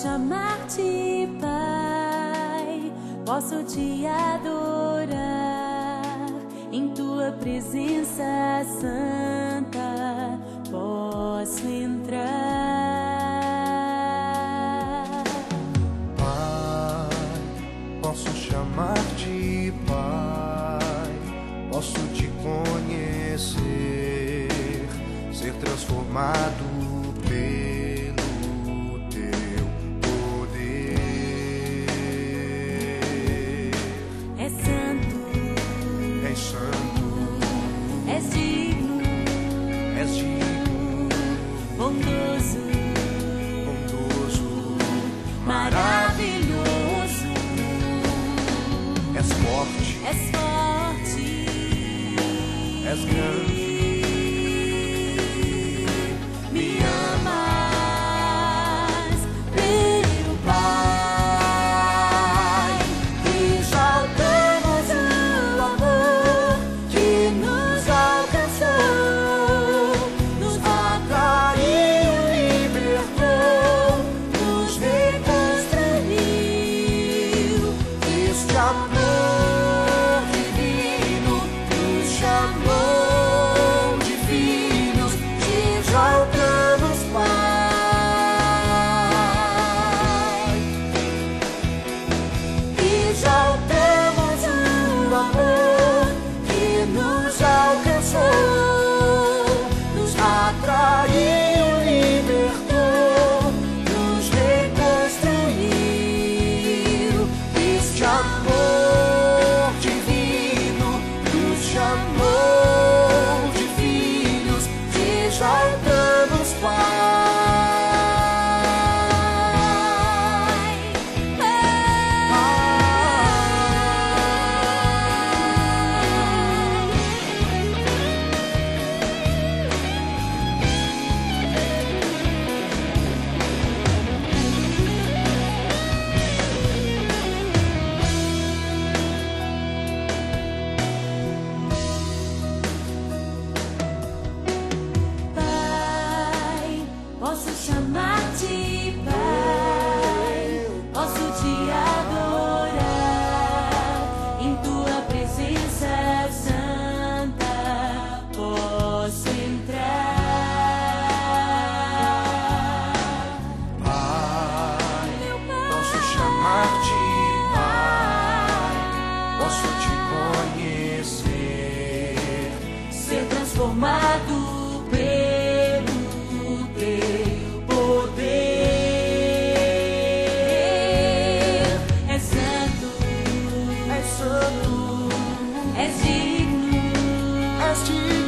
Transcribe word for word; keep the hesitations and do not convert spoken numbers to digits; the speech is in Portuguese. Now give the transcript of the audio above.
chamar-te Pai, posso te adorar em tua presença santa, posso entrar. Pai, posso chamar-te Pai, posso te conhecer, ser transformado pelo teu poder. É santo, És santo, és digno, és digno, bondoso, bondoso, maravilhoso. és forte, És forte, és grande. me amas, meu Pai, e exaltamos o amor que nos alcançou, nos atraiu, libertou, nos reconstruiu. Este amor divino nos chamou de filhos, te exaltamos, Pai. Exaltamos o amor que nos alcançou, nos atraiu, libertou, nos reconstruiu. Este amor divino nos chamou de filhos, te exaltamos, Pai. Pai, posso chamar-te Pai, posso te adorar em tua presença santa, posso entrar. Pai, Meu Pai, posso chamar-te Pai, posso te conhecer, ser transformado pelo teu poder. É santo, és santo, és digno, és digno.